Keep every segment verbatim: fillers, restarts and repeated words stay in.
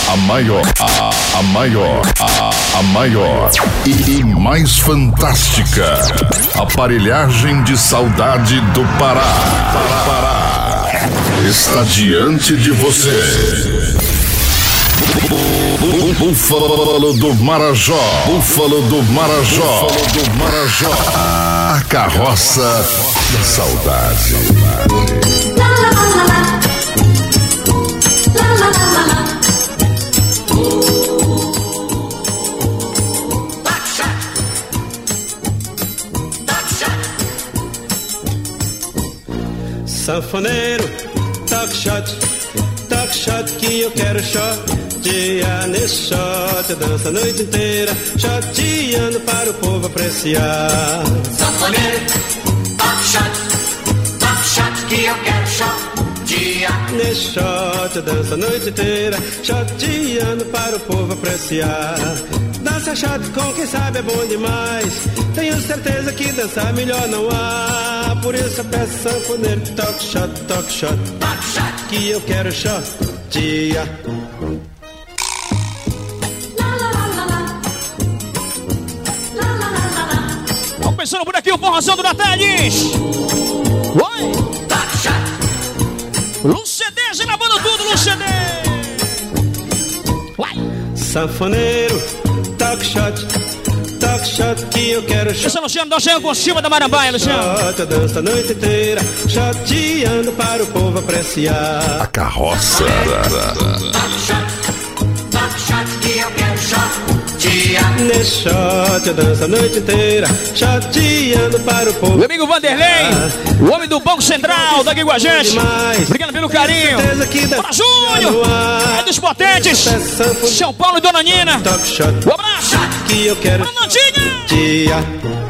A maior, a, a maior, a, a maior e, e mais fantástica aparelhagem de saudade do Pará. Pará, Pará. Está diante de você. Búfalo do Marajó, Búfalo do Marajó, Búfalo do Marajó, a carroça da saudade. Sanfoneiro, toque shot, toque shot que eu quero shot. Dia nesse shot, dança a noite inteira, shoteando para o povo apreciar. Sanfoneiro, toque shot, toque shot que eu quero shot. Dia nesse shot, dança a noite inteira, shoteando para o povo apreciar. Dança shot com quem sabe é bom demais, tenho certeza que dançar melhor não há. Por isso eu peço sanfoneiro, toque shot, toque shot, toque shot que eu quero shot. Dia. Começando por aqui o Forrozão do Natalis. Oi! Lucedê, gravando tudo, Lucedê. Vai! Sanfoneiro, toque shot, toque shot que eu quero shot. Esse é Luciano, nós chegamos com cima da Marambaia, Luciano. Shot, dança a noite inteira, shoteando para o povo apreciar. A carroça. Toque shot, toque shot que eu quero shot. Dia nesse shot, eu danço a noite inteira, shoteando para o povo. Meu amigo Vanderlei, o homem do Banco Central, daqui com a gente. Obrigado pelo carinho. Bora, Júnior, é dos potentes. São Paulo e Dona Nina. Um abraço. Que eu quero dia.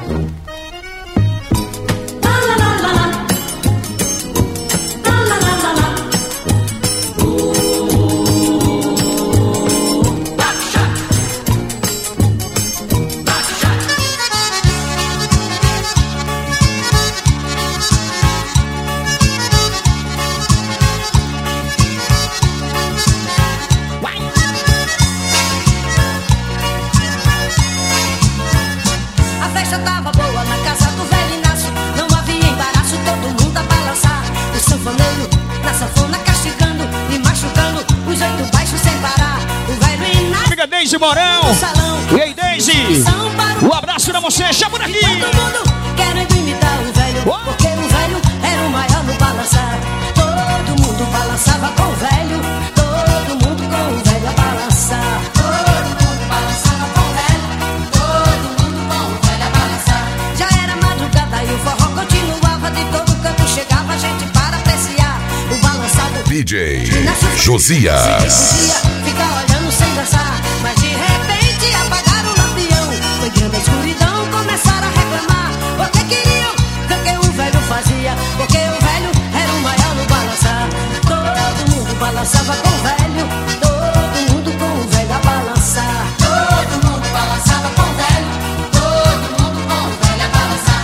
Deise Morão, e aí Deise, um abraço pra você, chama por aqui. Todo mundo querendo imitar o velho, oh. Porque o velho era o maior no balançar. Todo mundo balançava com o velho, todo mundo com o velho a balançar. Todo mundo balançava com o velho, todo mundo com o velho a balançar. Já era madrugada e o forró continuava, de todo canto chegava a gente para apreciar o balançado. D J Josias. Fica olhando sem dançar. Mas de repente apagaram o lampião. Foi grande a escuridão, começaram a reclamar. Porque queriam ver o que o velho fazia. Porque o velho era o maior no balançar. Todo mundo balançava com o velho, todo mundo com o velho a balançar. Todo mundo balançava com o velho, todo mundo com o velho a balançar.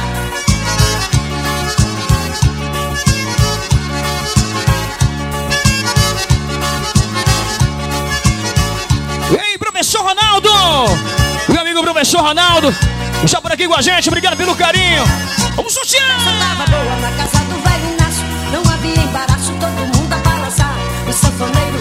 Professor Ronaldo, meu amigo professor Ronaldo, está por aqui com a gente, obrigado pelo carinho. Vamos sortear! Tava boa na casa do velho Inácio, não havia embaraço, todo mundo a balançar. O sanfoneiro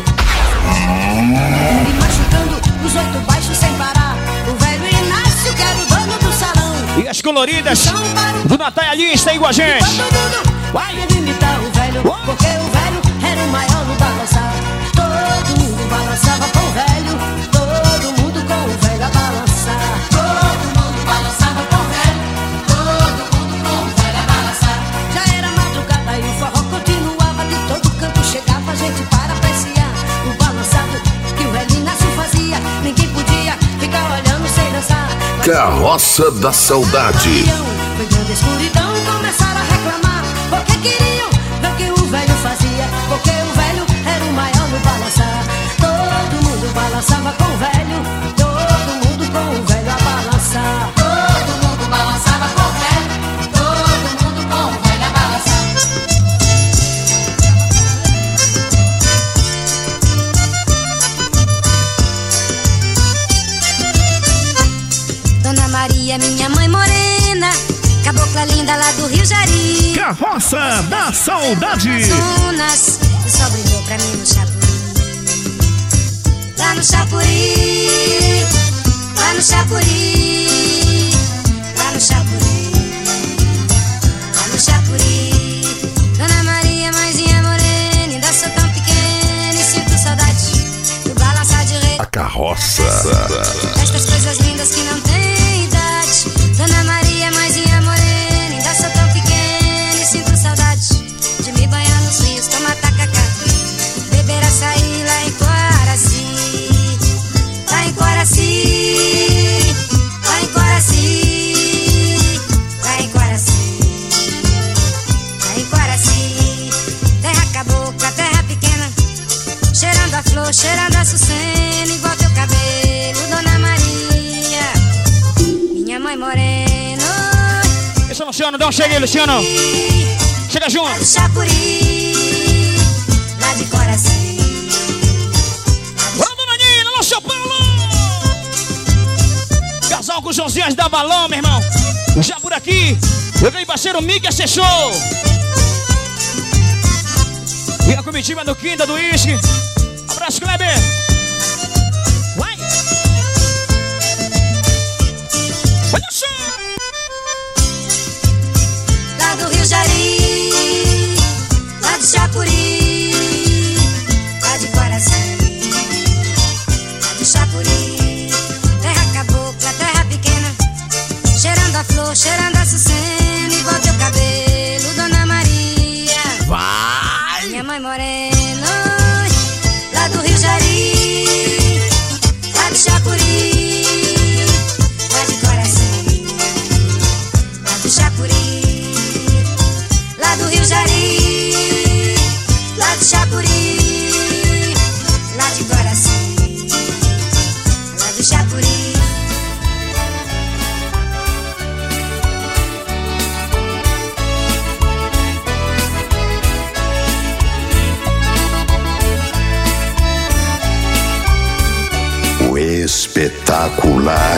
e machucando os oito baixos sem parar. O velho Inácio que era o dono do salão. E as coloridas do Natália ali está aí com a gente. Todo mundo vai imitar o velho, porque o velho era o maior no balançar. Todo mundo balançava com o velho, todo mundo com o velho a balançar. Todo mundo balançava com o velho, todo mundo com o velho a balançar. Já era madrugada e o forró continuava, de todo canto chegava a gente para apreciar o balançado que o velho Inácio fazia. Ninguém podia ficar olhando sem dançar. Carroça da Saudade. Foi grande escuridão, começaram a reclamar. Porque queriam ver o que o velho fazia. Porque o velho era o maior no balançar. Todo mundo balançava com o velho, todo mundo com o velho a balançar. Todo mundo balançava com o velho, todo mundo com o velho a balançar. Maria, minha mãe morena, cabocla linda lá do Rio Jari. Carroça da Saudade. Zonas, o sol brilhou pra mim no Chapuri. Lá no Chapuri, lá no Chapuri, lá no Chapuri, lá no Chapuri. Dona Maria, mãezinha morena, ainda sou tão pequena e sinto saudade do balançar de rei. A carroça. Estas coisas lindas que não têm idade. Dona Maria, mãezinha morena, ainda sou tão pequena e sinto saudade de me banhar nos rios, tomar tacacá, beber açaí lá em Coaraci. Lá em Coaraci, lá em Coaraci, lá em Coaraci, lá em Coaraci. Terra cabocla, terra pequena, cheirando a flor, cheirando a açucena, igual teu cabelo, Dona Maria, minha mãe morena. Esse é o Luciano, dá um chega aí, Luciano. Chega junto. Lá do Chapuri, lá de Coraci. Vamos, Dona Nina, alô, São Paulo. Casal com os Josias da Balão, meu irmão. Já por aqui, eu ganhei parceiro Miguel Sechou. E a comitiva do Quinta do Uísque. Abraço, Kleber. Vai. Olha só. Lá do Rio Jari, lá do Chapuri, lá de Coraci, lá do Chapuri. Terra cabocla, terra pequena, cheirando a flor, cheirando a açucena, igual teu cabelo, Dona Maria. Vai! Minha mãe morena, lá do Rio Jari, lá do Chapuri, lá de Coraci, lá do Chapuri, lá do Rio Jari, lá do Chapuri, lá de Coraci, lá do Chapuri. O espetacular.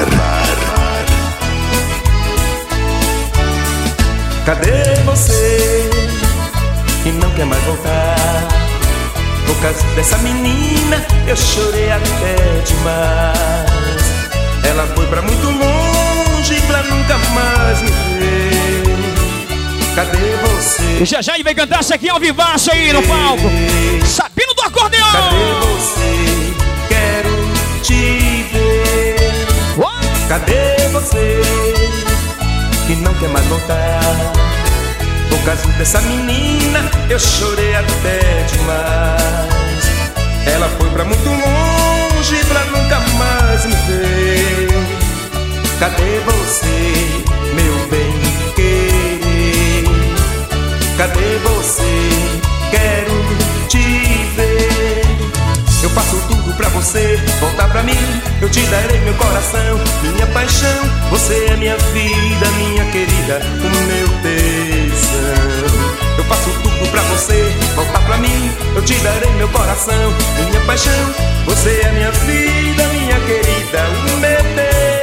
Cadê você que não quer mais voltar? Por causa dessa menina eu chorei até demais. Ela foi pra muito longe pra nunca mais me ver. Cadê você? E já já ele vai cantar isso aqui ao vivaço aí no palco. Sabino do acordeão. Cadê você? Quero te ver. Cadê você que não quer mais voltar? Por causa dessa menina eu chorei até demais. Ela foi pra muito longe pra nunca mais me ver. Cadê você, meu bem querer? Cadê você? Quero te ver. Eu faço tudo pra você voltar pra mim. Eu te darei meu coração, minha paixão. Você é minha vida, minha querida, o meu tesão. Eu faço tudo pra você voltar pra mim. Eu te darei meu coração, minha paixão. Você é minha vida, minha querida, o meu tesão.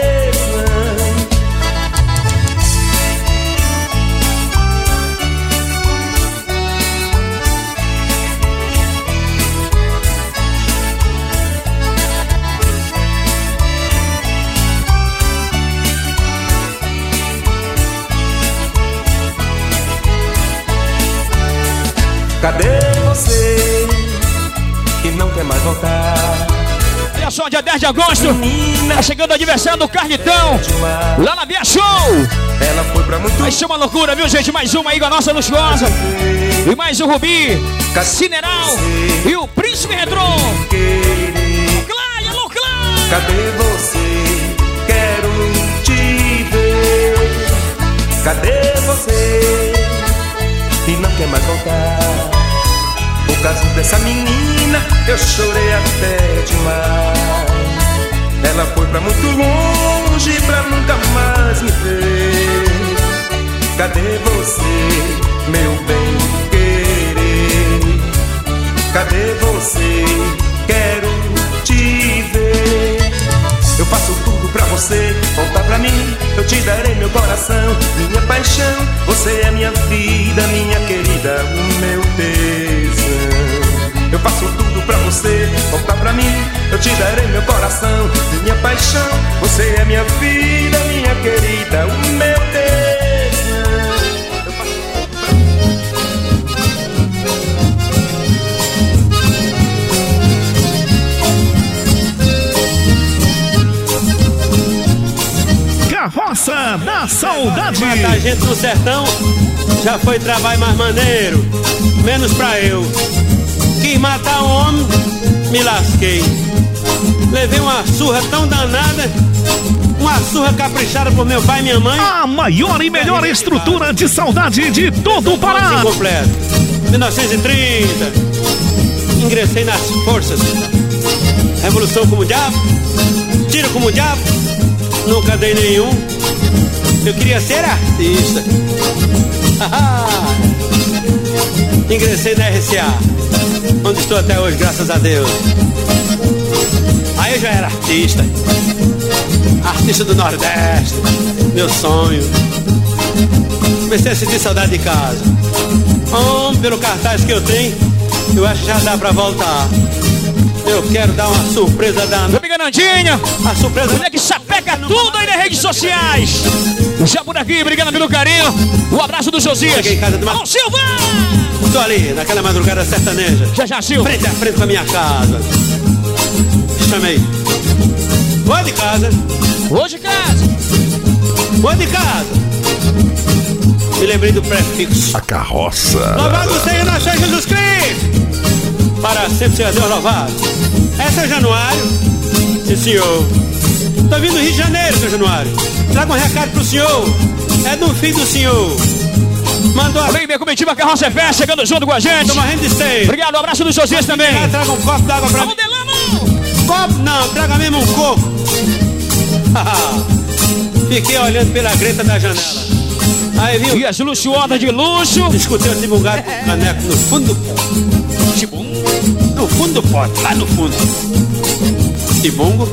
Cadê você que não quer mais voltar? Olha só, dia dez de agosto, tá chegando o aniversário do Carnitão, lá na Via Show. Ela foi pra muito... Vai ser uma loucura, viu, gente? Mais uma aí com a nossa luxuosa. E mais o Rubi, Cineral e o Príncipe Retrô. Cláudia, alô, Cláudia! Cadê você? Quero te ver. Cadê você que não quer mais voltar? Por causa dessa menina eu chorei até demais. Ela foi pra muito longe pra nunca mais me ver. Cadê você, meu bem querer? Cadê você? Quero te ver. Eu faço tudo pra você voltar pra mim. Eu te darei coração, minha paixão. Você é minha vida, minha querida, o meu tesão. Eu faço tudo pra você, volta pra mim, eu te darei meu coração, minha paixão. Você é minha vida, minha querida, o meu tesão. Eu faço tudo pra mim. Carroça da Saudade. Matar gente no sertão já foi trabalho mais maneiro, menos pra eu. Quis matar um homem, me lasquei. Levei uma surra tão danada, uma surra caprichada por meu pai e minha mãe. A maior e melhor estrutura de saudade de todo o Pará. Completo. mil novecentos e trinta, ingressei nas forças. Revolução como o diabo, tiro como o diabo, nunca dei nenhum. Eu queria ser artista. Ingressei na R C A, onde estou até hoje, graças a Deus. Aí eu já era artista, artista do Nordeste, meu sonho. Comecei a sentir saudade de casa. Homem, pelo cartaz que eu tenho, eu acho que já dá pra voltar. Eu quero dar uma surpresa da... Meu amigo Nandinha, a surpresa... mulher que sapeca tudo aí nas redes sociais. Já por aqui, obrigado pelo carinho. O abraço do Josias. Cheguei em casa de uma... Alô, Silva! Estou ali, naquela madrugada sertaneja. Já, já, Silva. Frente a frente com a minha casa. Chamei. Vou de casa. Vou de casa. Vou de casa. Me lembrei do prefixo. A carroça. Louvado seja nosso Senhor Jesus Cristo. Para sempre seja Deus louvado. É seu Januário? Sim, senhor. Estou vindo do Rio de Janeiro, seu Januário. Traga um recado pro senhor. É do filho do senhor. Mandou a... Vem, minha comitiva Carroça Fé, chegando junto com a gente. Tô morrendo de sede. Obrigado, um abraço do Josias também. Traga, traga um copo d'água pra mim. Copo não, traga mesmo um coco. Fiquei olhando pela greta da janela. Aí viu? E as luxuosas de luxo. Escutei o tibungado com caneco no fundo do pote. Tibum. No fundo do pote, lá no fundo. Tibungo.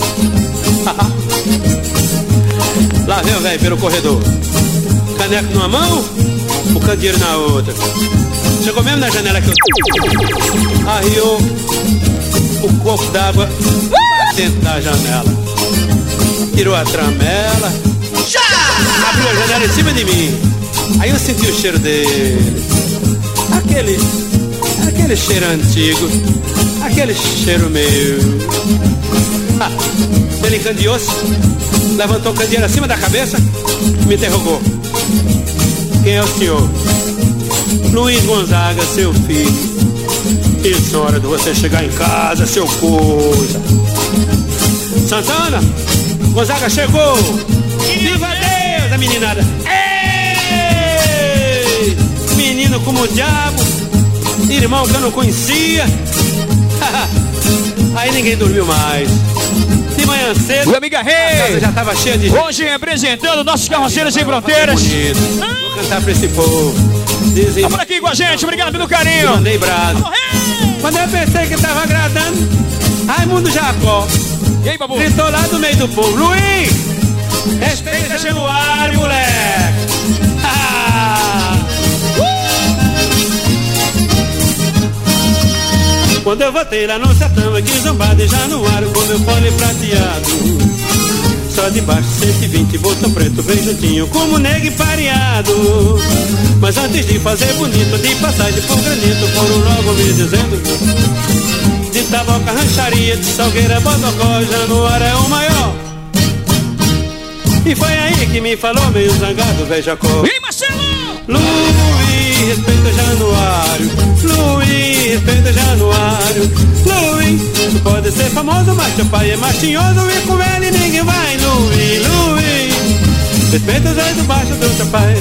Lá vem o velho pelo corredor. Caneco numa mão, o candeeiro na outra. Chegou mesmo na janela que eu... Arriou o copo d'água dentro da janela. Tirou a tramela. Abriu a janela em cima de mim. Aí eu senti o cheiro dele. Aquele... Aquele cheiro antigo. Aquele cheiro meu. Ah, ele encandeou-se. Levantou o candeeiro acima da cabeça. Me interrogou. Quem é o senhor? Luiz Gonzaga, seu filho. Isso é hora de você chegar em casa, seu coisa. Santana, Gonzaga chegou. Viva Deus, a meninada. Ei! Menino como o diabo. Irmão que eu não conhecia. Aí ninguém dormiu mais. De manhã cedo, Meu amiga a casa Rei, já tava cheia de gente. hoje representando nossos carroceiros sem fronteiras. Vou cantar pra esse povo. Dizem, Tá por aqui com a gente, obrigado pelo carinho. mandei brasa. Alô, Rei. Quando eu pensei que tava agradando, Raimundo Jacó E aí, babu? gritou lá do meio do povo: Luiz, respeita Januário, moleque. Ah! Quando eu voltei lá no sertão, aqui zombado de Januário, com meu fone prateado. Só de baixo cento e vinte, botão preto bem juntinho, como negro e pareado. Mas antes de fazer bonito, de passagem por granito, foram logo me dizendo: de Taboca, Rancharia, de Salgueira, Bodocó, Januário é o maior. E foi aí que me falou meio zangado, velho Jacó: E aí, Marcelo? Luiz, respeita Januário. Luiz, respeita Januário. Luiz, tu pode ser famoso, mas teu pai é machinhoso e com ele ninguém vai. Luiz, Luiz, respeita os olhos do baixo do teu pai.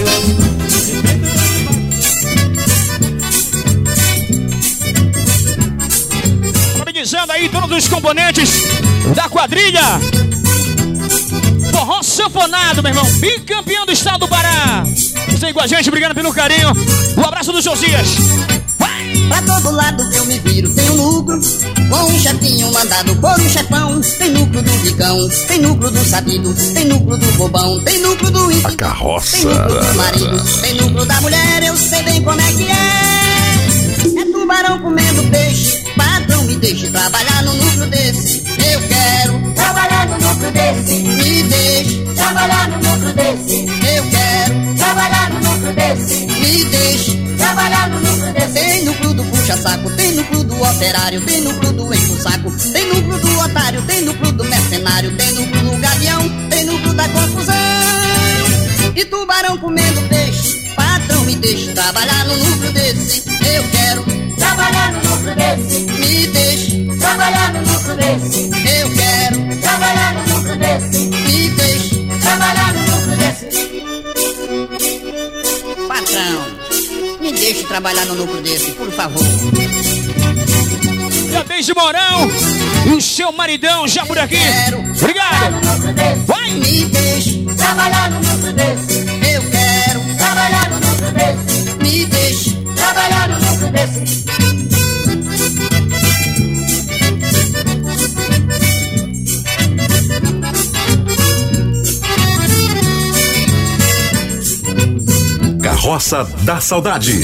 Organizando aí todos os componentes da quadrilha. Forró sanfonado, meu irmão. Bicampeão do estado do Pará. Estão com a gente, obrigado pelo carinho. Um abraço do Josias. Pra todo lado que eu me viro tem um lucro, com um chefinho mandado por um chefão. Tem lucro núcleo do bicão, tem núcleo do sabido, tem núcleo do bobão, tem núcleo do rico, a carroça, tem núcleo do marido, tem núcleo da mulher, eu sei bem como é que é. É tubarão comendo peixe, patrão me deixe trabalhar no núcleo desse. Eu quero trabalhar no núcleo desse. Me deixe trabalhar no núcleo desse. Eu quero trabalhar no núcleo desse. Me deixe trabalhar no núcleo desse. Tem núcleo do puxa-saco, tem núcleo do operário, tem núcleo do enche-o-saco, tem núcleo do otário, tem núcleo do mercenário, tem núcleo do gavião, tem núcleo da confusão. E tubarão comendo peixe, patrão me deixe trabalhar no núcleo desse. Eu quero trabalhar no núcleo desse. Me deixe trabalhar no núcleo desse. Eu quero trabalhar no núcleo desse. Me deixe trabalhar no núcleo desse. Patrão, me deixe trabalhar no núcleo desse, por favor. Já desde Morão e o seu maridão já por aqui. Obrigado. Vai, me deixe trabalhar no núcleo desse. Eu quero trabalhar no núcleo desse. Me deixe trabalhar no núcleo desse. Carroça da Saudade.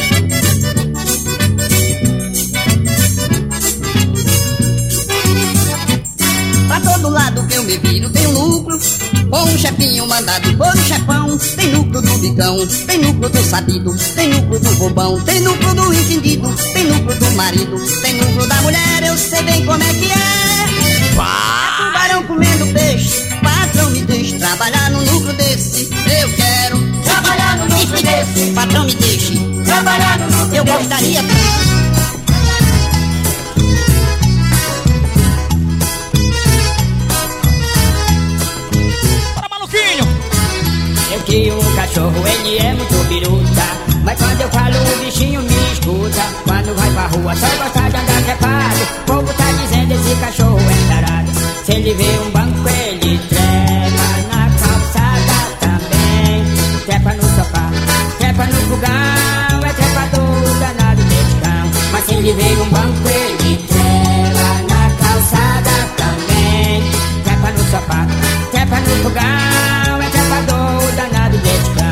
Pra todo lado que eu me viro tem um núcleo, com um chefinho mandado por um chefão. Tem núcleo do bicão, tem núcleo do sabido, tem núcleo do bobão, tem núcleo do entendido, tem núcleo do marido, tem núcleo da mulher, eu sei bem como é que é. É tubarão comendo peixe, patrão me deixe trabalhar no núcleo desse. Eu quero trabalhar no núcleo desse. Patrão me deixe trabalhar no núcleo eu desse. gostaria tanto. Eu crio um cachorro, ele é muito biruta, mas quando eu falo o bichinho me escuta. Quando vai pra rua só gosta de andar trepado. O povo tá dizendo esse cachorro é tarado. Se ele vê um banco ele trepa na calçada também. Trepa no sofá, trepa no fogão. É trepador danado desse cão. Mas se ele vê um banco ele trepa na calçada também. Trepa no sofá, trepa no fogão. É trepador danado desse cão.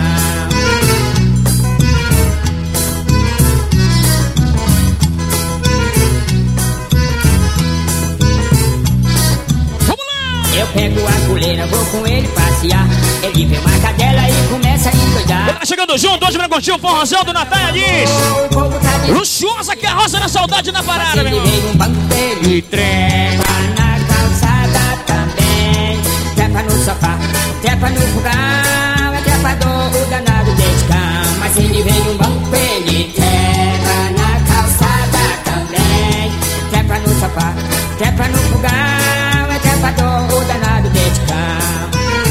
Eu pego a coleira, vou com ele passear. Ele vê uma cadela e começa a endoidar. Tá chegando junto, hoje pra curtir o forrozão do Natália diz. O povo tá dizendo luxuosa carroça na saudade na parada, meu irmão. Ele vê um banco, ele trepa na calçada também. Trepa no sofá, trepa no fogão. É trepador o danado desse cão. Mas ele vê um banco, ele trepa na calçada também. Trepa no sofá, trepa no fogão. É trepador o danado desse cão.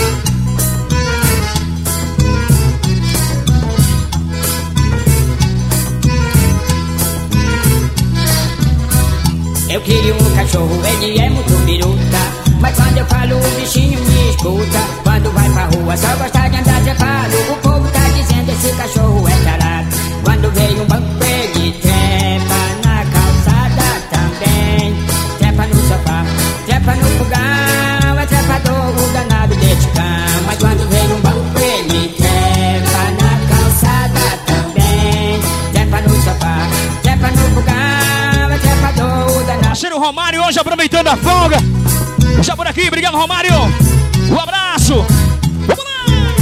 Eu queria um cachorro, ele é muito biruta, mas quando eu falo o bichinho me escuta. Quando vai pra rua só gosta de andar trepado. O povo tá dizendo esse cachorro é tarado. Quando vem um banco ele trepa na calçada também. Trepa no sofá, trepa no fogão. É trepador o danado desse cão. Mas quando vem um banco ele trepa na calçada também. Trepa no sofá, trepa no fogão. É trepador o danado. Parceiro Romário hoje aproveitando a folga. Já por aqui, obrigado Romário. Um abraço. Vamos lá.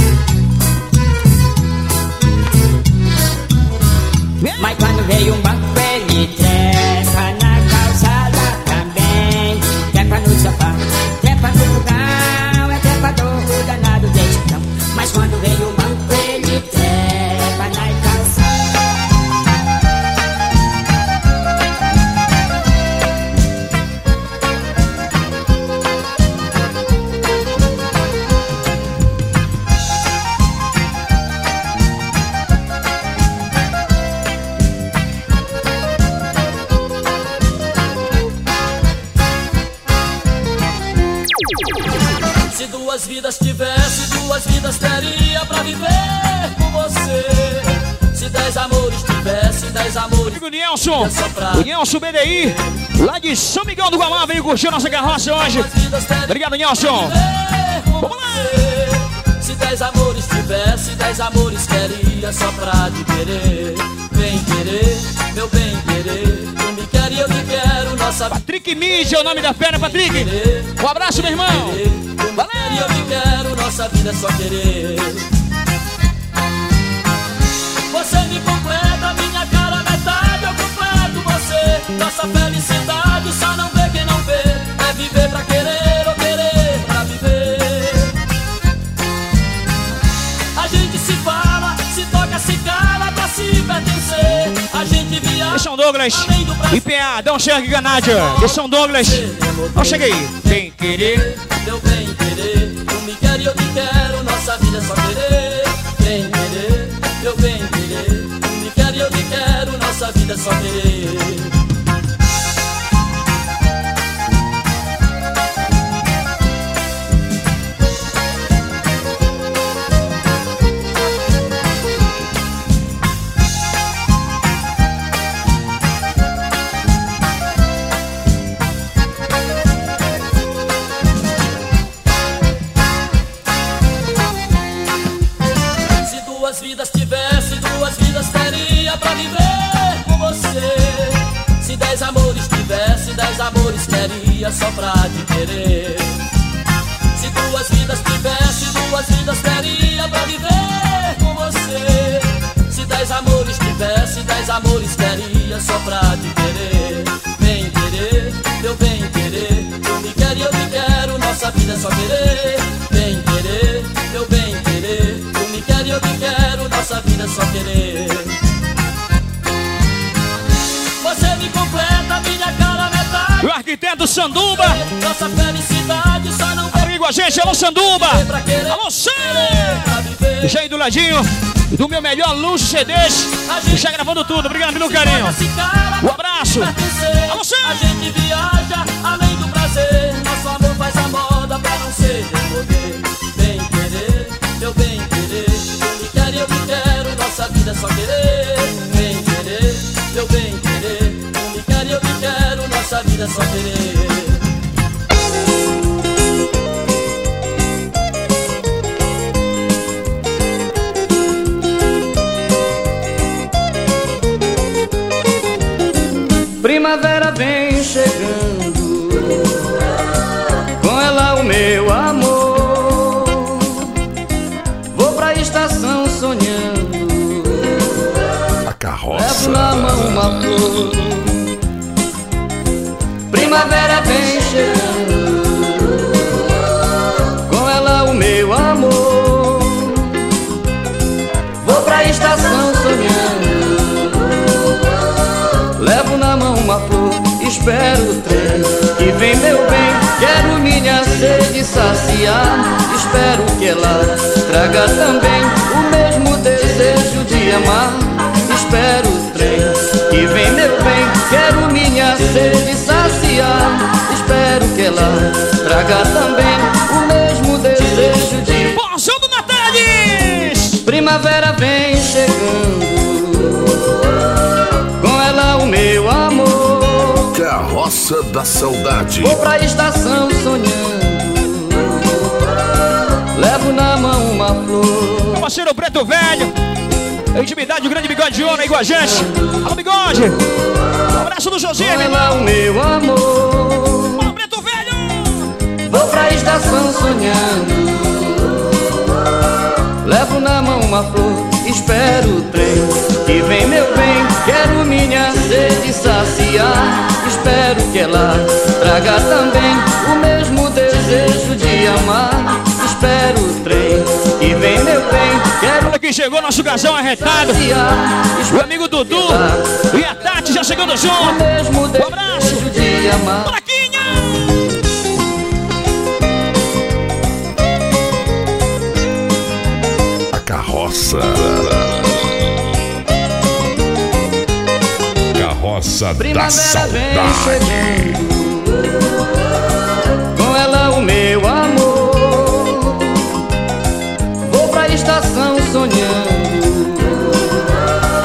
Mas quando veio um banco ele trepa na calçada também. Trepa no sofá, trepa no fogão. É trepador o danado desse cão. Mas quando veio um banco ele trepa na calçada. Se duas vidas tivesse, duas vidas teria pra viver com você. Se dez amores tivesse, dez amores. Amigo Nelson, o Nelson B D I, lá de São Miguel do Guamá, veio curtir nossa carroça hoje. Obrigado, Nelson. Vamos lá! Se dez amores tivesse, dez amores queria só pra te querer. Bem querer, meu bem querer. Tu me quer e eu te quero, nossa. Patrick Mídia é o nome da fera, Patrick. Um abraço, meu irmão. Valeu! E eu te quero, nossa vida é só querer. Você me completa, minha cara metade, eu completo você. Nossa felicidade só não vê quem não vê. É viver pra querer ou querer pra viver. A gente se fala, se toca, se cala pra se pertencer. A gente viaja. São Douglas, I P A, Dão Xergue Ganádia. São Douglas. Ó, cheguei. Bem querer, meu bem querer. Tu me quer e eu te quero, nossa vida é só querer. Bem querer, meu bem querer. Tu me quer e eu te quero, nossa vida é só querer. Vidas tivesse, duas vidas teria pra viver com você. Se dez amores tivesse, dez amores queria só pra te querer. Se duas vidas tivesse, duas vidas teria pra viver com você. Se dez amores tivesse, dez amores queria só pra te querer. Bem querer, meu bem querer. Tu me quer e eu te quero, nossa vida é só querer. Bem querer, meu bem querer. Tu me quer e eu te quero, nossa vida é só querer. Você me completa, minha cara metade. O arquiteto Sanduba. Nossa felicidade só não vem. Amigo a gente, alô Sanduba. Alô Sandro. Já aí do ladinho do meu melhor luxo C Ds. Já gravando tudo, obrigado pelo carinho. Um abraço. Alô Sandro. A gente viaja além do prazer. Nosso amor faz a moda pra não ser demover. Bem querer, meu bem querer. Tu me quer e eu te quero, nossa vida é só querer. Bem querer, meu bem querer. Tu me quer e eu te quero, nossa vida é só querer. Primavera vem chegando, com ela o meu amor. Vou pra estação sonhando, A carroça. levo na mão uma flor. Primavera vem chegando, com ela o meu amor. Vou pra estação sonhando, levo na mão uma flor, espero o trem que vem, meu bem. Quero minha sede saciar, espero que ela traga também o mesmo desejo de amar. Espero o trem que vem, meu bem. Quero minha sede saciar, espero que ela traga também o mesmo desejo de... Porção do Natales! Primavera vem chegando, com ela o meu amor. Carroça da Saudade. Vou pra estação sonhando, levo na mão uma flor. Parceiro Preto Velho, a intimidade, o grande bigode de ouro aí com a gente. Alô, bigode! Um abraço do José, Com meu ela irmão. o meu amor. Alô, Preto Velho! Vou pra estação sonhando, levo na mão uma flor, espero o trem que vem, meu bem. Quero minha sede saciar, espero que ela traga também o mesmo desejo de amar. Espero o trem que vem, meu bem. Quero Olha quem chegou, nosso casal arretado. saciar, O amigo Dudu e a Tati já chegando o junto. mesmo Um abraço. desejo de amar. Molequinha! A carroça. Carroça da Primavera vem Saudade. chegando, com ela o meu amor. Vou pra estação sonhando,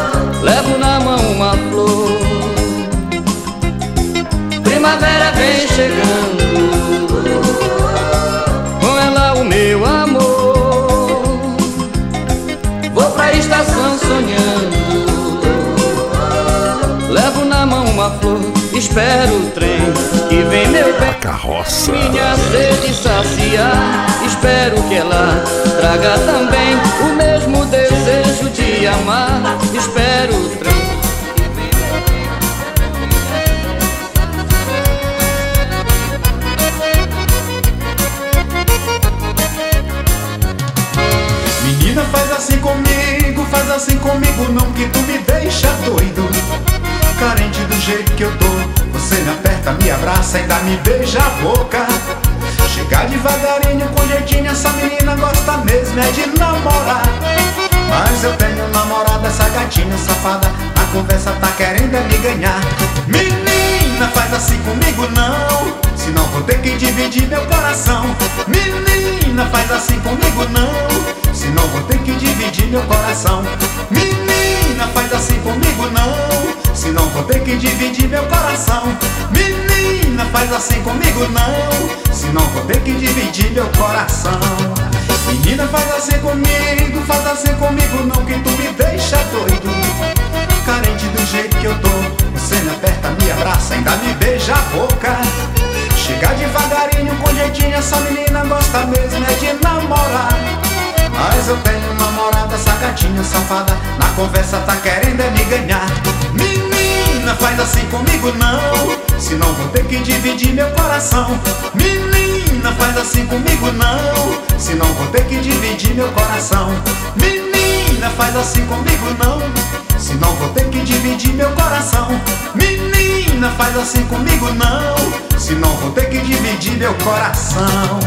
beija-flor, espero o trem que vem meu bem. A carroça. Minha sede saciar, espero que ela traga também o mesmo desejo de amar. Espero o trem. Menina, faz assim comigo, faz assim comigo, não que tu me deixa doido. Carente do jeito que eu tô, você me aperta, me abraça, ainda me beija a boca. Chegar devagarinho, com jeitinho, essa menina gosta mesmo é de namorar. Mas eu tenho namorada, essa gatinha safada, a conversa tá querendo é me ganhar. Menina, faz assim comigo não, senão vou ter que dividir meu coração. Menina, faz assim comigo não, senão vou ter que dividir meu coração. Menina, faz assim comigo não, senão vou ter que dividir meu coração. Menina, faz assim comigo não, senão vou ter que dividir meu coração. Menina, faz assim comigo, faz assim comigo não, que tu me deixa doido. Carente do jeito que eu tô, você me aperta, me abraça, ainda me beija a boca. Chega devagarinho, com jeitinho, essa menina gosta mesmo é de namorar. Mas eu tenho namorada, essa gatinha safada, na conversa tá querendo é me ganhar. Menina, faz assim comigo não, senão vou ter que dividir meu coração. Menina, faz assim comigo não, senão vou ter que dividir meu coração. Menina, faz assim comigo não, senão vou ter que dividir meu coração. Menina, faz assim comigo não, senão vou ter que dividir meu coração.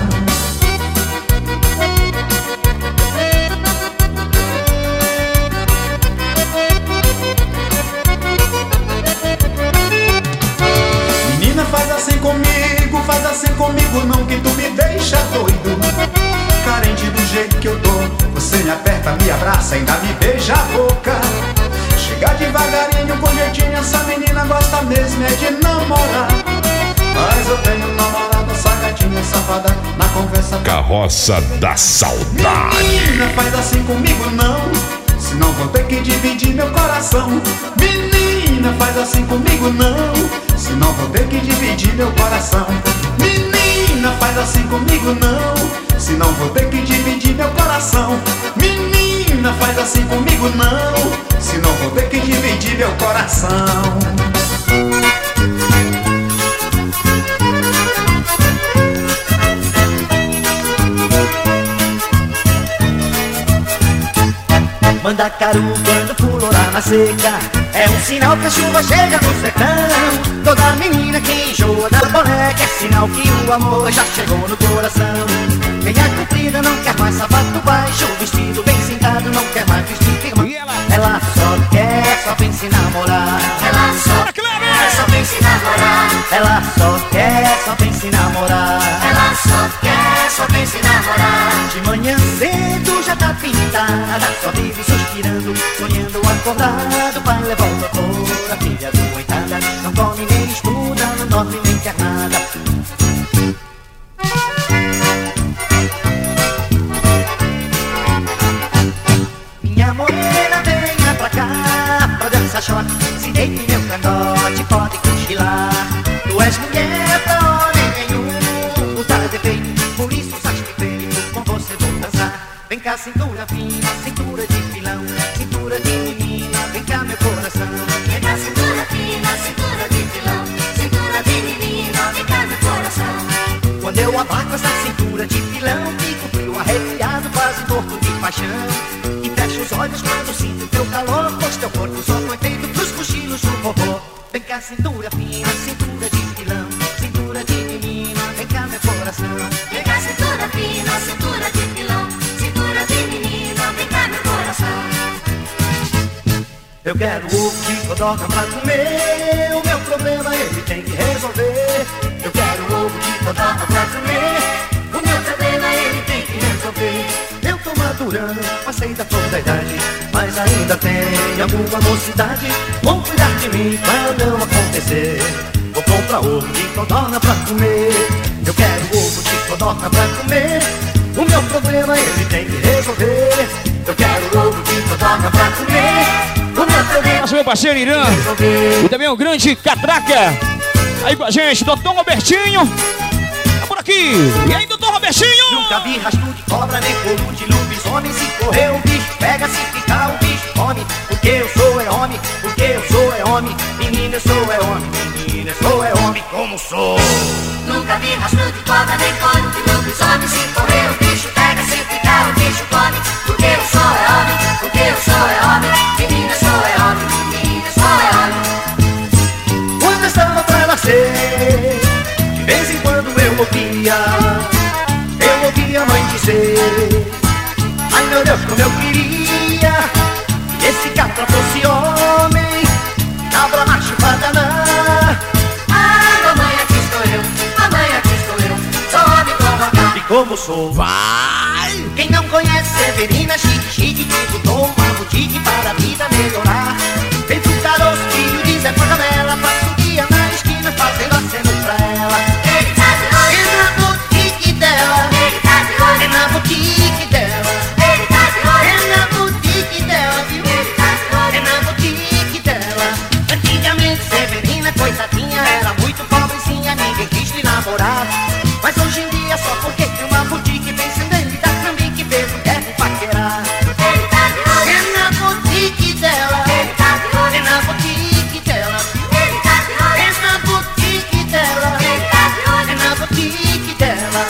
Menina, faz assim comigo, faz assim comigo não, que tu me deixa doido. Carente do jeito que eu tô, você me aperta, me abraça, ainda me beija a boca. Chega devagarinho, com jeitinho, essa menina gosta mesmo é de namorar. Mas eu tenho namorada, essa gatinha safada, na conversa Carroça da Saudade. Menina, faz assim comigo não, senão vou ter que dividir meu coração. Menina, faz assim comigo não, senão vou ter que dividir meu coração. Menina, faz assim comigo não, senão vou ter que dividir meu coração. Menina, faz assim comigo não, senão vou ter que dividir meu coração. Mandacaru quando florar na seca é um sinal que a chuva chega no sertão. Toda menina que enjoa da boneca é sinal que o amor já chegou no coração. Meia comprida não quer mais sapato baixo, vestido bem sentado não quer mais vestir firma. Ela só quer, só pensa em namorar. Ela só quer, só pensa em namorar. Ela só quer, só pensa em namorar. Ela só quer, só pensa em namorar. De manhã cedo já tá pintada, só vive suspirando, sonhando acordado. Pai leva o doutor, a filha doentada, não come nem estuda, não dorme nem quer nada. Minha morena, venha pra cá, pra dançar short, se deite meu cangote, pode cochilar. Tu és mulher pra homem nenhum, o tal é defeito, por isso satisfeito, com você vou dançar. Vem cá, cintura fina, cintura de filão, cintura de menina, vem cá meu coração. Vem cá, cintura fina, cintura de filão, cintura de menina, vem cá meu coração. Quando eu abarco essa cintura de filão, fico frio, arrepiado, quase morto de paixão. E fecho os olhos quando sinto teu calor, pois teu corpo só foi feito pros cochilos do vovô. Vem cá, cintura fina, cintura de filão, cintura de menina, vem cá meu coração. Vem cá, cintura fina, cintura de filão, cintura de menina, vem cá meu coração. Eu quero o que codorna pra comer, o meu problema ele tem que resolver. Eu quero o ovo de codorna pra comer, o meu problema ele tem que resolver. Eu tô madurando, passei da flor da idade, mas ainda tem alguma mocidade. Vão cuidar de mim pra não acontecer. Vou comprar ovo de codorna pra comer. Eu quero ovo de codorna pra comer, o meu problema ele tem que resolver. Eu quero ovo de codorna pra comer. O meu problema Nosso meu parceiro Irã e também o grande Catraca aí com a gente, doutor Robertinho. Tá por aqui. E aí, doutor Robertinho? Nunca vi rastro de cobra, nem couro de lobisomem. Se correr o bicho pega, se ficar o bicho come. Porque eu sou é homem, porque eu sou é homem. Menina, eu sou é homem, menina, eu sou é homem como sou. Nunca vi rastro de cobra, nem couro de lobisomem. Se correr o bicho pega, se ficar o bicho come. Porque eu sou é homem, porque eu sou é homem. Menina, eu sou é homem, menina, eu sou é homem. Quando eu estava pra nascer, de vez em quando eu ouvia, eu ouvia a mãe dizer: ai meu Deus, como eu queria que esse catra fosse homem, cabra macho Paraná. Ah, mamãe, aqui estou eu, mamãe, aqui estou eu, sou homem como a cara. E como sou? Vai! Quem não conhece Severina, chique, chique, que botou uma boutique para a vida melhorar. Fez um caroço que o diz é pra gamela, passa o dia na esquina fazendo aceno pra ela. Ele tá de olho, É na boutique dela, ele tá de olho, é na boutique dela, ele tá de olho, é na boutique dela, viu? ele tá de olho. É na boutique dela. Antigamente Severina, coitadinha, era muito pobrezinha, ninguém quis lhe namorar. Mas hoje em dia, só porque tem uma boutique, pensando em lhe dar trambique, fez um deve paquerar. Ele tá de olho, É na boutique dela, ele tá de olho, é na boutique dela, viu? ele tá de olho, É na boutique dela, ele tá de é olho. na boutique dela.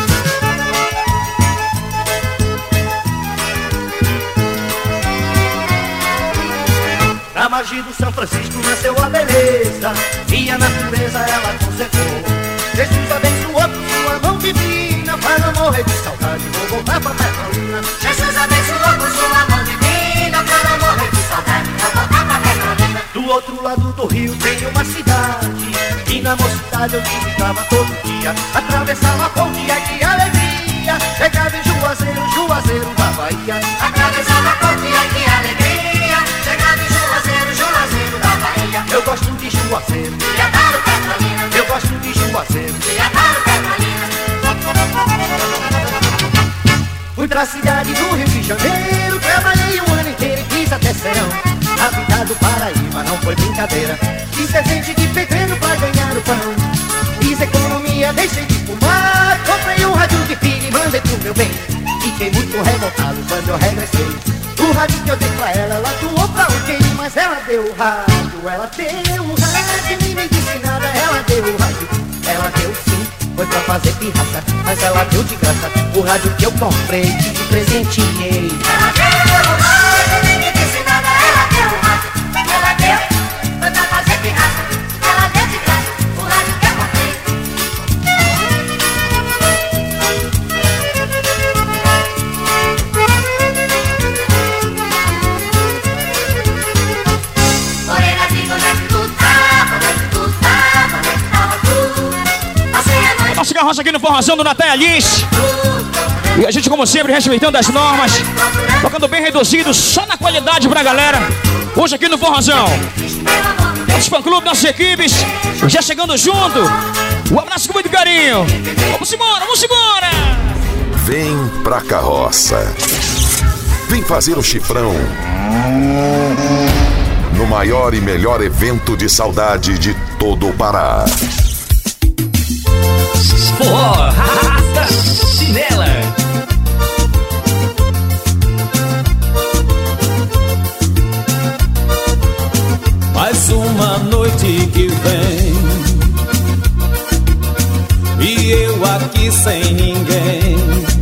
Na margem do São Francisco nasceu a beleza, e a natureza ela conservou. Jesus abençoou com sua mão divina, para não morrer de saudade, vou voltar pra Petrolina. Jesus abençoou com sua mão divina, pra não morrer de saudade, vou voltar pra Petrolina. Do outro lado do rio tem uma cidade, e na mocidade eu visitava todo dia. Atravessava a ponte, é que alegria, chegava em Juazeiro, Juazeiro da Bahia. Atravessava a ponte, ai que alegria, chegava em Juazeiro, Juazeiro da Bahia. Eu gosto de Juazeiro, E adoro Petrolina, eu gosto de Juazeiro. e adoro Petrolina. Fui pra cidade do Rio de Janeiro, trabalhei um ano inteiro e fiz até serão. A vida do Paraíba não foi brincadeira, fiz servente de pedreiro pra ganhar o pão. Fiz economia, deixei de fumar, comprei um rádio de pilha e mandei pro meu bem. Fiquei muito revoltado quando eu regressei. O rádio que eu dei pra ela, ela doou pra alguém, mas ela deu o rádio, ela deu o rádio, ninguém disse nada, ela deu o rádio, ela deu sim. Foi pra fazer pirraça, mas ela deu de graça o rádio que eu comprei, que te presenteei. Ela deu o rádio, ninguém disse nada, ela deu o rádio, ela deu, foi pra fazer pirraça, ela deu de graça, o rádio que eu comprei. Morena, diga onde é que tu tá, onde é que tu tá, onde é que tava tu? Passei a noite Nossa carroça aqui no Forrozão do Natália Lins. E a gente, como sempre, respeitando as normas, tocando bem reduzido, só na qualidade pra galera. Hoje aqui no Forrozão. Nosso fã-clube, nossas equipes, já chegando junto. Um abraço com muito carinho. Vamos embora, vamos embora. Vem pra carroça. Vem fazer o chifrão. No maior e melhor evento de saudade de todo o Pará. Forró, rasta, chinela. Mais uma noite que vem e eu aqui sem ninguém.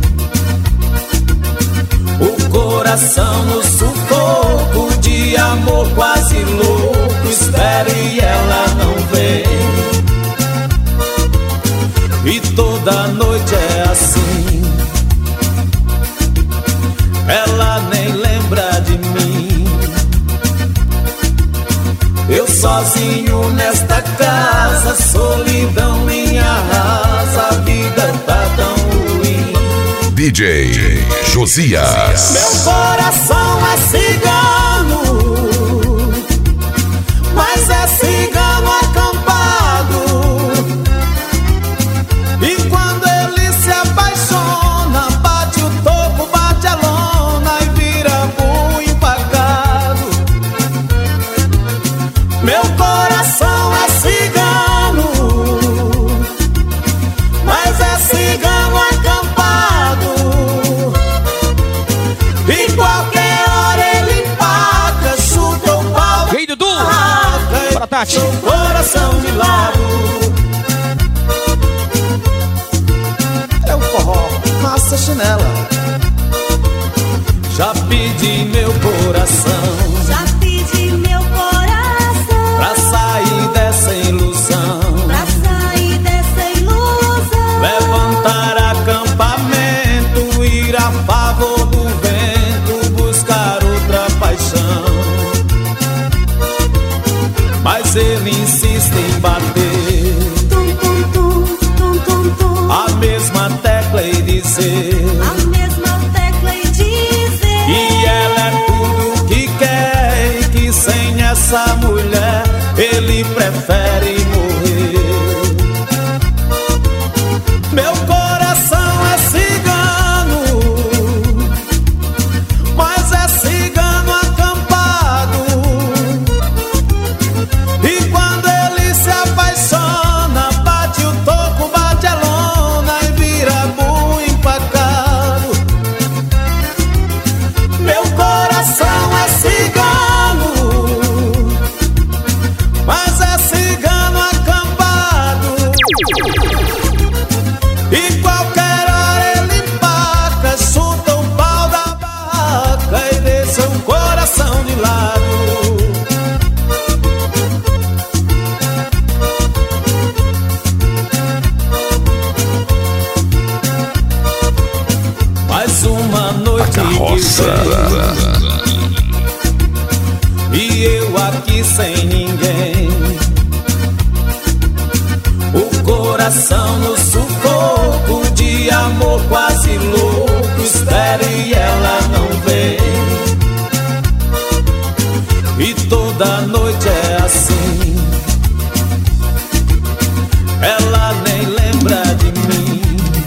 O coração no sufoco de amor quase louco, espera e ela não vem. E toda noite é assim, ela nem lembra de mim. Eu sozinho nesta casa, solidão me arrasa, a vida tá tão ruim. D J Josias. Meu coração é cigano, mas é cigano acampado. E quando ele se apaixona, bate o topo, bate a lona e vira Tati. Sou coração de lado. É o forró, massa chinela. Já pedi meu coração, Já pedi meu coração pra sair dessa ilusão, pra sair dessa ilusão. levantar acampamento, ir a favor do vento, buscar outra paixão. Mas ele insiste em bater Tum, tum, tum, tum, tum, tum. a mesma tecla e dizer A mesma tecla e dizer que ela é tudo que quer e que sem essa mulher ele prefere morrer. Meu coração é cigano, mas é cigano acampado. E quando ele se apaixona, bate o toco, bate a lona e vira burro empacado. Meu coração é cigano, mas é cigano acampado. E qualquer hora ele empaca, chuta o pau da barraca e deixa o coração de lado. Mais uma noite Carroça. e eu aqui sem ninguém. O coração no sufoco de amor quase louco, espera e ela não vem. E toda noite é assim, ela nem lembra de mim.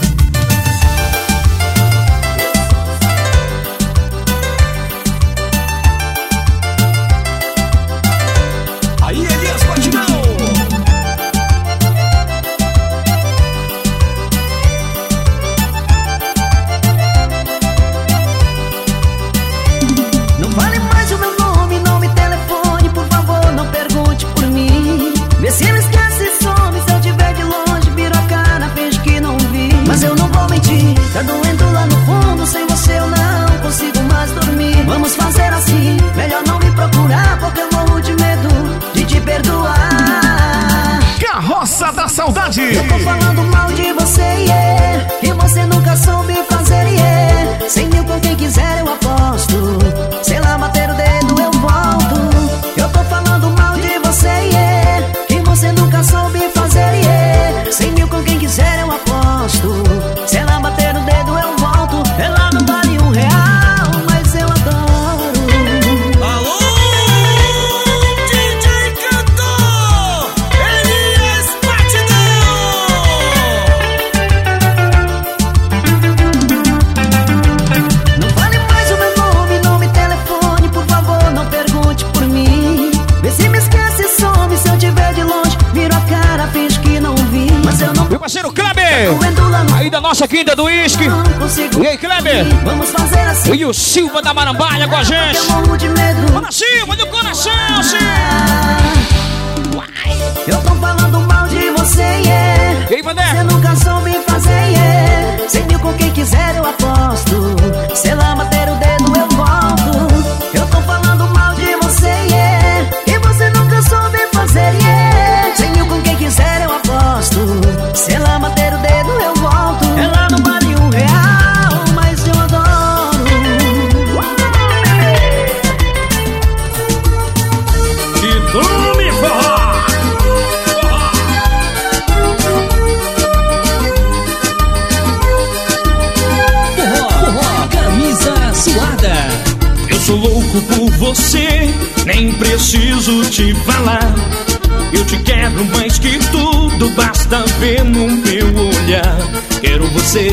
Aí, Elias Batidão. Não vale mais o meu nome, não me telefone, por favor, não pergunte por mim. Vê se me esquece e some, se eu tiver de longe, viro a cara, finge que não vi. Mas eu não vou mentir, tá doendo lá no fundo, sem você eu não consigo mais dormir. Vamos fazer assim, melhor não me procurar, porque eu morro de medo de te perdoar. Carroça da Saudade. Eu tô falando mal de você, yeah, que você nunca soube fazer, yeah. Cem mil com quem quiser eu aposto, sei lá, bater o dedo eu volto. Eu tô falando mal de você, yeah, que você nunca soube fazer, yeah. Cem mil com quem quiser eu aposto, sei lá, bater o dedo eu volto. Ela não vale um real, mas eu adoro. Alô, D J Cantor, Elias Não vale mais o meu nome, não me telefone, por favor, não pergunte por mim. Vê se me esquece e some, se eu tiver de longe, viro a cara, finge que não vi. Mas eu não Meu parceiro Kleber, doendo lá no aí da nossa quinta do uísque. não consigo. E aí, Kleber? Vamos fazer assim. E o Silva da Marambaia com a gente. Eu morro de medo. Dona Silva do coração, sim. Eu tô falando mal de você, yeah. E aí, Vandé? Você nunca soube fazer, yeah. Cem mil com quem quiser eu aposto, sei lá, bater o dedo eu volto. Eu tô falando mal de você, yeah, e você nunca soube fazer, yeah. Cem mil com quem quiser eu aposto, sei lá, bater o dedo eu volto. Ela não vale um real, mas eu adoro. E tome forró. Camisa suada. Eu sou louco por você, nem preciso te falar. Eu te quero mais que tudo, basta ver no meu olhar. Quero você,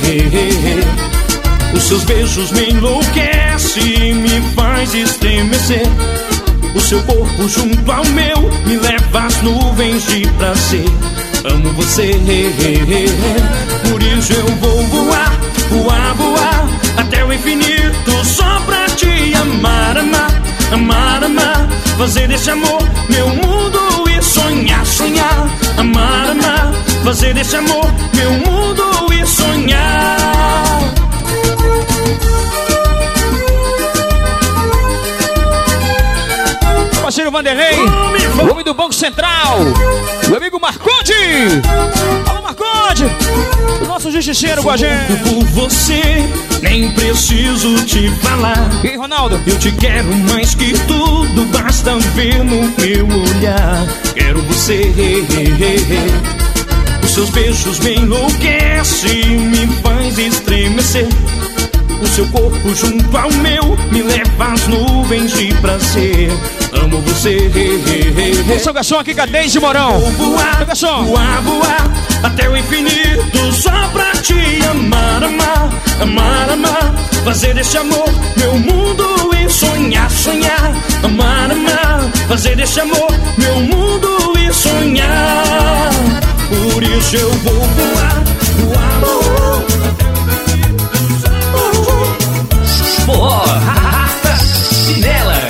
os seus beijos me enlouquecem e me faz estremecer. O seu corpo junto ao meu me leva às nuvens de prazer. Amo você, por isso eu vou voar, voar, voar até o infinito só pra te amar, amar, amar, amar. Fazer desse amor meu mundo fazer desse amor meu mundo e sonhar. Parceiro Vanderlei, o homem do Banco Central, meu amigo Marconde. Alô, Marconde, o nosso justiceiro com a gente. Por você, nem preciso te falar. E aí, Ronaldo? Eu te quero mais que tudo, basta ver no meu olhar. Quero você. Os seus beijos me enlouquecem, me faz estremecer. O seu corpo junto ao meu me leva às nuvens de prazer. Amo você. Eu sou o garçom aqui com a Deise Morão. Vou voar, garçom. voar, voar até o infinito só pra te amar, amar, amar, amar. Fazer desse amor meu mundo e sonhar, sonhar. Amar, amar. Fazer desse amor meu mundo e sonhar. Por isso eu vou voar, voar, voar. Porra, chinela.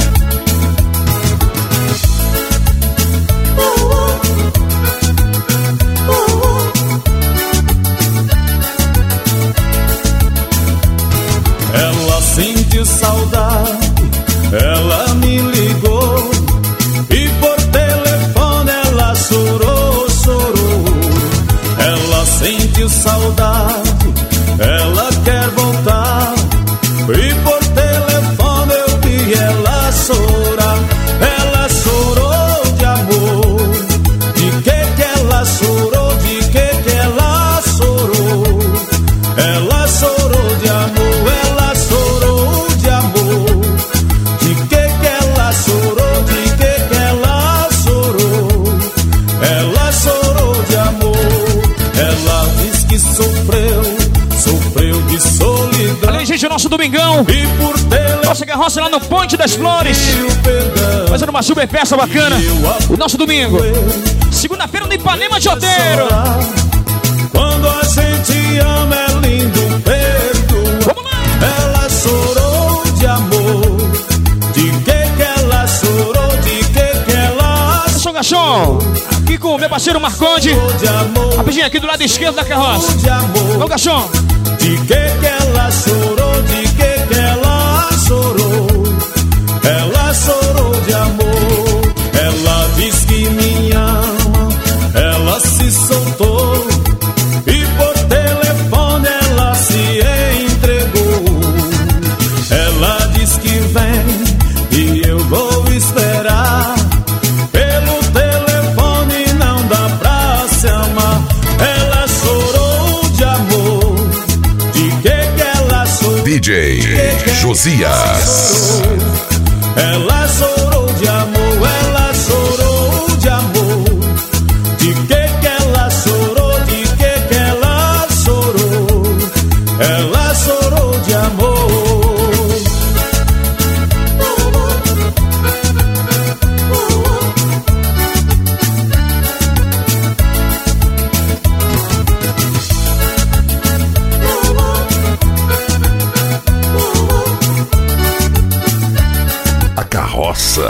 Ela sente saudade, ela me ligou e por telefone ela chorou, chorou. Ela sente saudade, ela quer voltar e por telefone eu vi ela chorar. Ela chorou de amor. De que que ela chorou? De que que ela chorou? Ela chorou de amor. Ela chorou de amor. De que que ela chorou? De que que ela chorou? Ela chorou de amor. Ela diz que sofreu, sofreu de solidão. Valeu, gente, o nosso domingão. E por tele... Nossa carroça lá no Ponte das Flores, fazendo uma super festa bacana. O nosso domingo, segunda-feira no Ipanema de Oteiro. Quando a gente ama é lindo, perdoa. Vamos lá. Ela chorou de amor. De que que ela chorou? De que que ela Eu sou o garçom, aqui com o meu parceiro Marconde. Rapidinho aqui do lado esquerdo da carroça. Ô, garçom. De que que ela chorou? De que que ela chorou? Ela chorou de amor. Ela diz que me ama. Ela se soltou e por telefone ela se entregou. Ela diz que vem e eu vou esperar. Pelo telefone não dá pra se amar. Ela chorou de amor. De que que ela chorou? D J Josias. Ela chorou de amor. Ela chorou de amor. De que que ela chorou? De que que ela chorou? Ela chorou de amor. A carroça.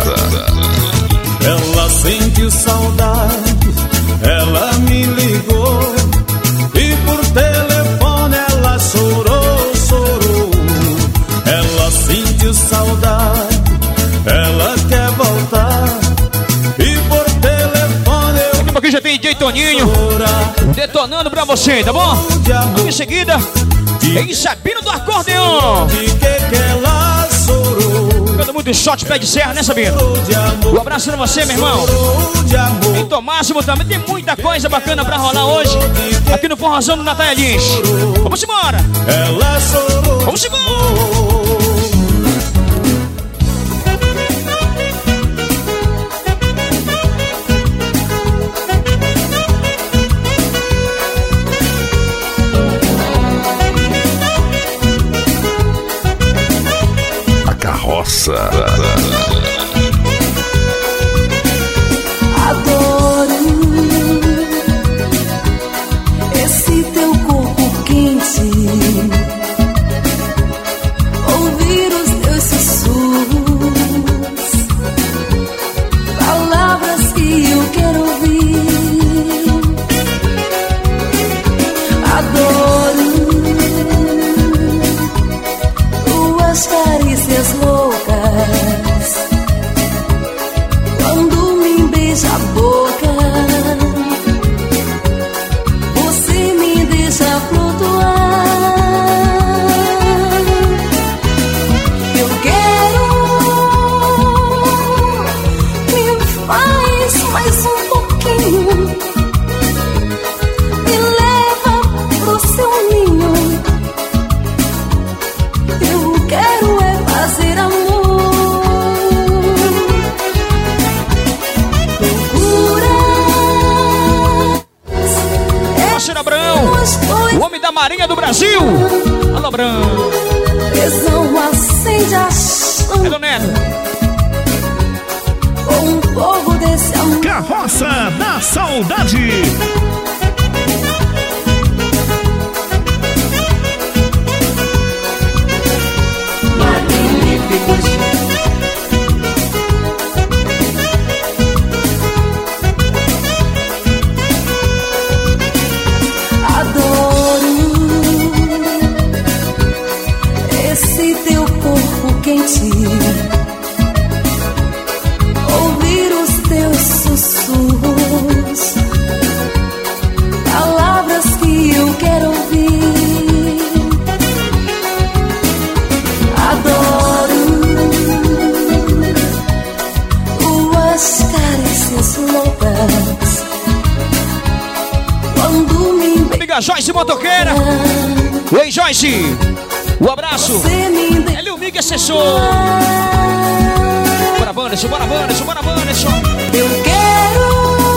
Ela sente saudade, ela me ligou e por telefone ela chorou, chorou. Ela sente saudade, ela quer voltar e por telefone eu... Daqui a pouquinho já tem D J Toninho detonando pra você, tá bom? Em seguida, tem Sabino do acordeon. De que que ela chorou? Todo mundo shot pé de serra, né, Sabino? Um abraço pra você, meu irmão. E Tomássimo também. Tem muita coisa bacana pra rolar hoje aqui no Forrozão do Natália Lins. Vamos embora. Ela chorou. Vamos embora. Carroça. Adoro esse teu corpo quente, ouvir os teus sussurros, palavras que eu quero ouvir. do Brasil. Alô, Branco. Tesão acende a chama. É do Neto. Com um fogo desse amor. Carroça da Saudade. Magníficos. Ouvir os teus sussurros, palavras que eu quero ouvir. Adoro tuas carícias loucas. Quando me amiga Joyce Motoqueira. Ei, Joyce, um abraço. Ele é o Miga Assessor. Bora, Vanessa, bora, Vanessa, bora, Vanessa. Eu quero,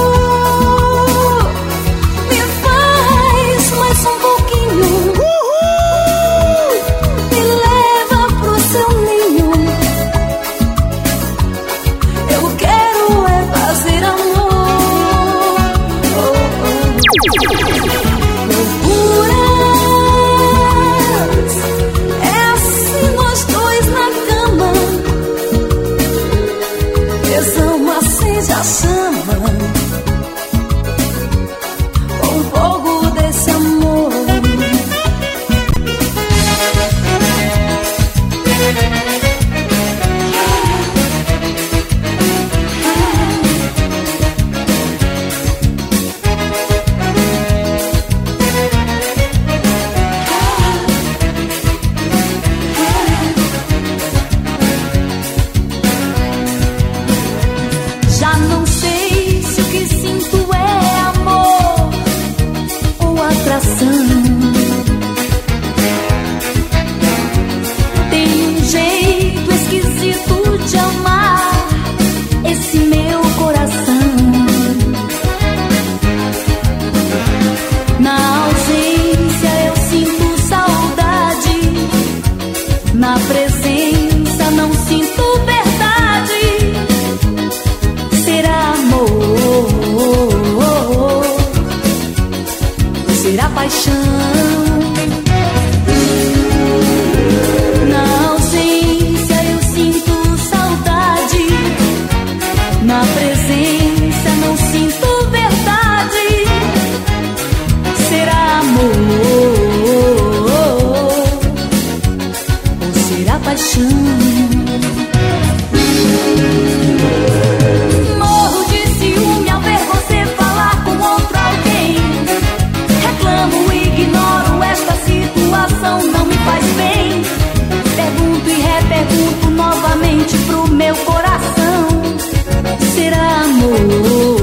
me faz mais um pouquinho. Uhul! Me leva pro seu ninho. Eu quero é fazer amor. Oh, oh. Loucuras, é assim nós dois na cama. Tesão acende a chama com o fogo desse amor. Já não sei se o que sinto é amor ou atração. Tem um jeito esquisito de amar esse meu coração. Na ausência eu sinto saudade, na presença não sinto verdade. Será amor, será paixão. Na ausência eu sinto saudade, na presença não sinto verdade. Será amor ou será paixão? Morro de ciúme ao ver você falar com outro alguém. Reclamo, ignoro esta situação, não me faz bem. Pergunto e repergunto novamente pro meu coração. Será amor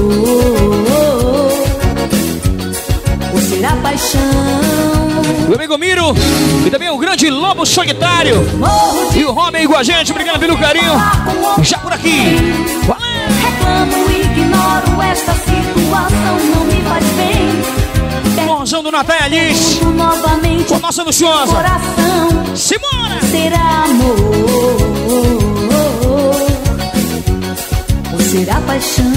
ou será paixão? Meu amigo Miro e também o grande Lobo Solitário. E o Robin com a gente, obrigado pelo carinho. Já por aqui. Reclamo, ignoro esta situação, não me faz bem. Morrozão do Natal Alice. Novamente com a nossa luxuosa coração. Simona. Será amor ou será paixão?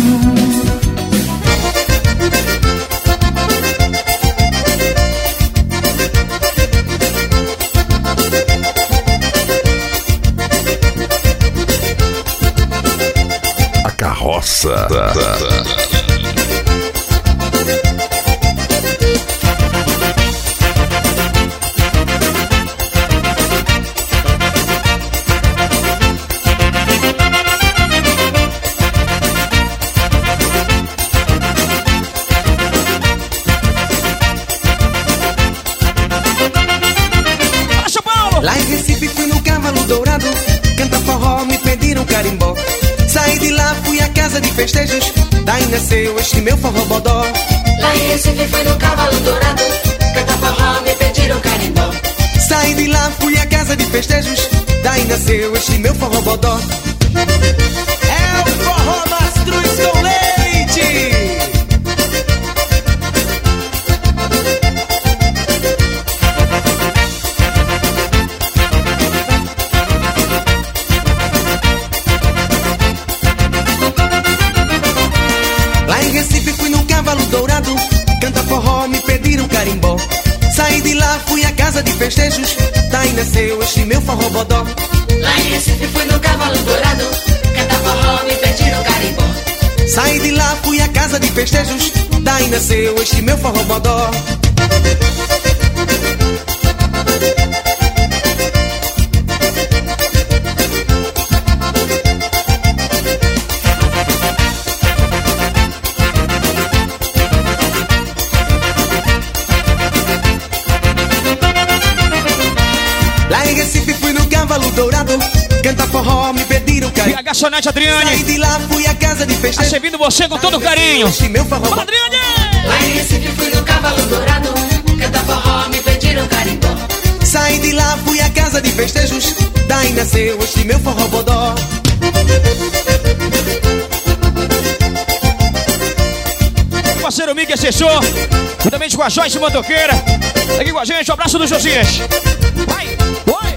Carroça. Lá em Recife fui no Cavalo Dourado, canta forró, me pediram carimbó. Saí de lá, fui à casa de festejos, daí nasceu este meu forró bodó. Lá em Recife fui no Cavalo Dourado, canta forró, me pediram carimbó. Saí de lá, fui à casa de festejos, daí nasceu este meu forró bodó. É o forró Mastruz com leite. fui à casa de festejos, daí nasceu este meu forró bodó. Lá em Recife fui no Cavalo Dourado, cantar forró, me perdi no carimbó. Saí de lá, fui à casa de festejos, daí nasceu este meu forró bodó. Lá em Recife fui no Cavalo Dourado, cantar forró, me pediram carinho. E a garçonete Adriane. Saí de lá, fui à casa de festejos, tá servindo você com todo carinho. Meu forró. Fala, Adriane! Lá em Recife fui no Cavalo Dourado, cantar forró, me pediram carimbó. Saí de lá, fui à casa de festejos, daí nasceu este meu forró bodó. Parceiro Mickey Assessor, juntamente com a Joyce Motoqueira, aqui com a gente, um abraço do Josias. Vai, vai.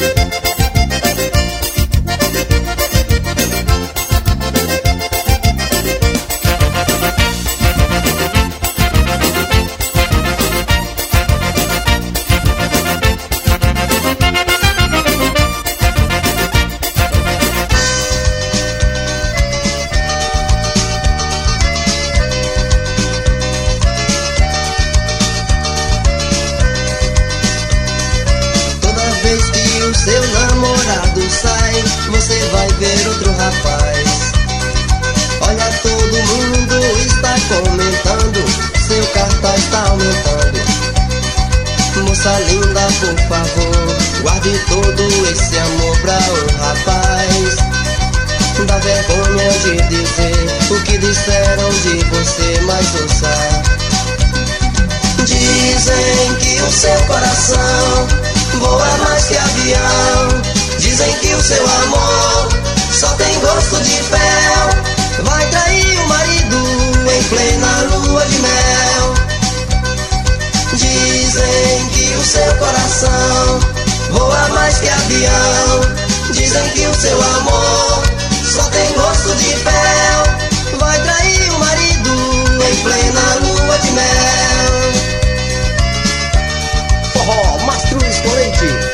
Seu namorado sai, você vai ver outro rapaz. Olha, todo mundo está comentando, seu cartaz está aumentando. Moça linda, por favor, guarde todo esse amor pra um rapaz. Dá vergonha de dizer o que disseram de você, mas ouça. Dizem que o seu coração voa mais que avião. Dizem que o seu amor só tem gosto de fel. Vai trair o marido em plena lua de mel. Dizem que o seu coração voa mais que avião. Dizem que o seu amor só tem gosto de fel. Vai trair o marido em plena lua de mel. Forró, Mastro Expoente.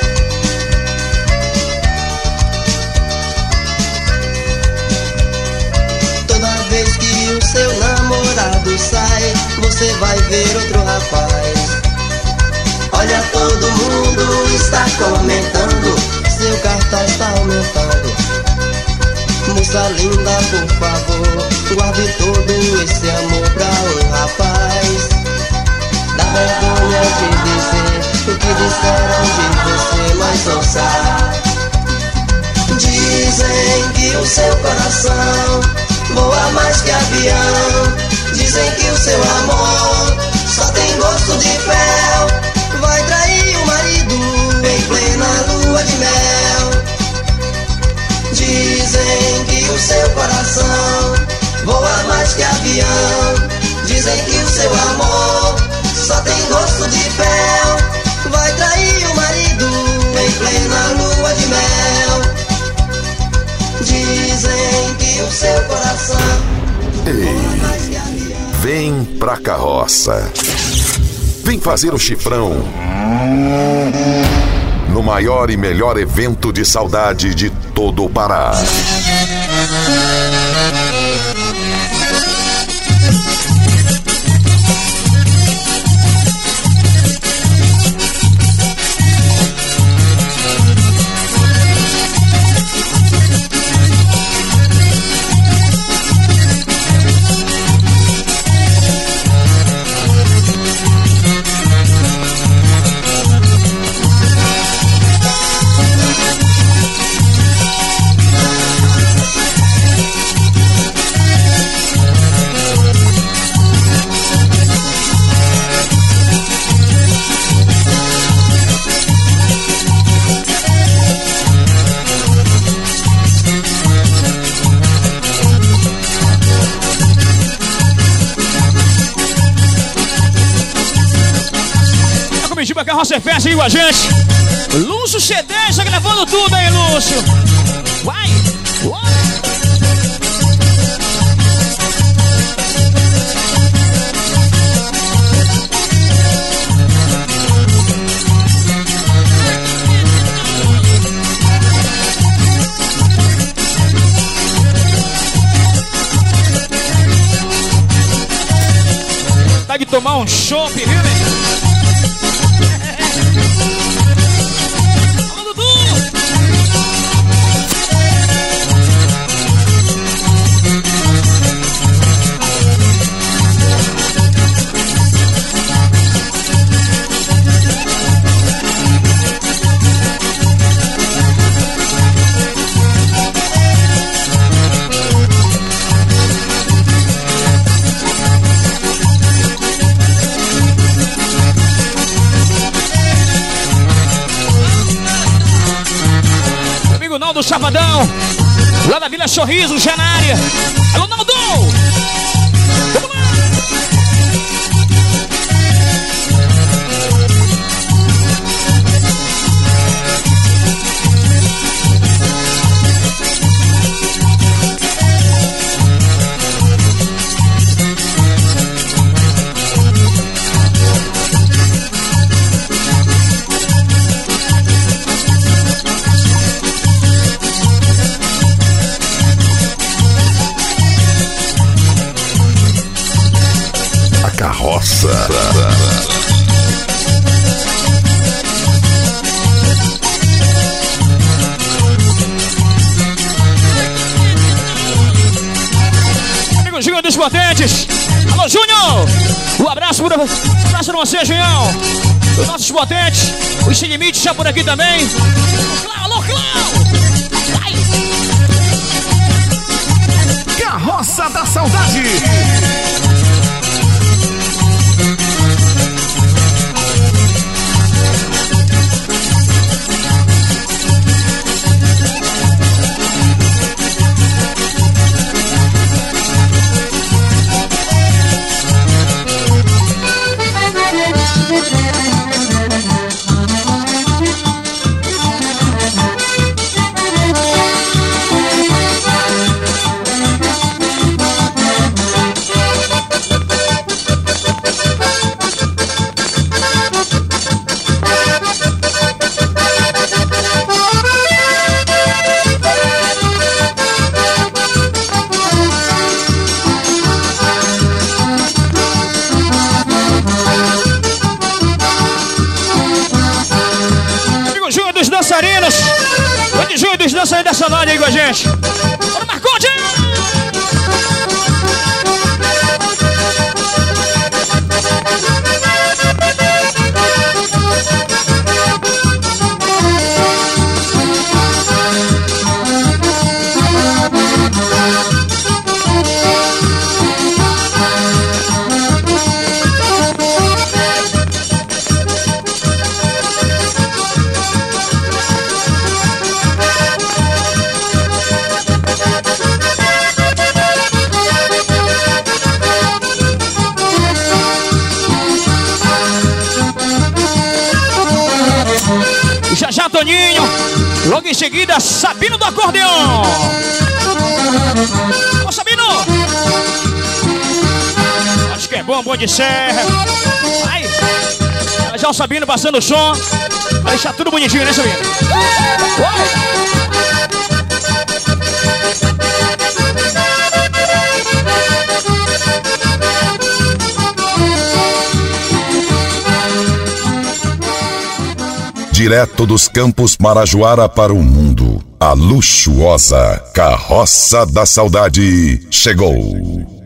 Toda vez que o seu namorado sai, você vai ver outro rapaz. Olha, todo mundo está comentando, seu cartaz está aumentando. Moça linda, por favor, guarde todo esse amor pra um rapaz. Dá vergonha de dizer o que disseram de você, mas ouça. Dizem que o seu coração voa mais que avião. Dizem que o seu amor só tem gosto de fel. Vai trair o marido em plena lua de mel. Dizem que o seu coração voa mais que avião. Dizem que o seu amor só tem gosto de fel. Vai trair o marido em plena lua de mel. Dizem que o seu coração voa mais que avião. Vem pra carroça. Vem fazer o chifrão no maior e melhor evento de saudade de todo o Pará. Carroça é festa aí com a gente. Lúcio C dez, tá gravando tudo aí, Lúcio. Vai, vai. tomar um chopp, viu, né? Alô, Dudu! Do Chapadão, lá da Vila Sorriso, já na área. Alô, Naldo! Vamos lá! Carroça. Amigo Júnior dos Potentes. Alô, Júnior! Um abraço para um abraço pra você, Júnior. Os nossos potentes. O Sem Limite já por aqui também. Clau, alô, Clau! Ai. Carroça da Saudade. Dança dessa noite aí com a gente. Bora, Marconde! Já já, Toninho. Logo em seguida, Sabino do acordeão. Ô, Sabino! Acho que é bom, bom de serra. Vai. Já o Sabino passando o som. Vai deixar tudo bonitinho, né, Sabino? Oi. Direto dos Campos Marajoara para o mundo, a luxuosa Carroça da Saudade chegou.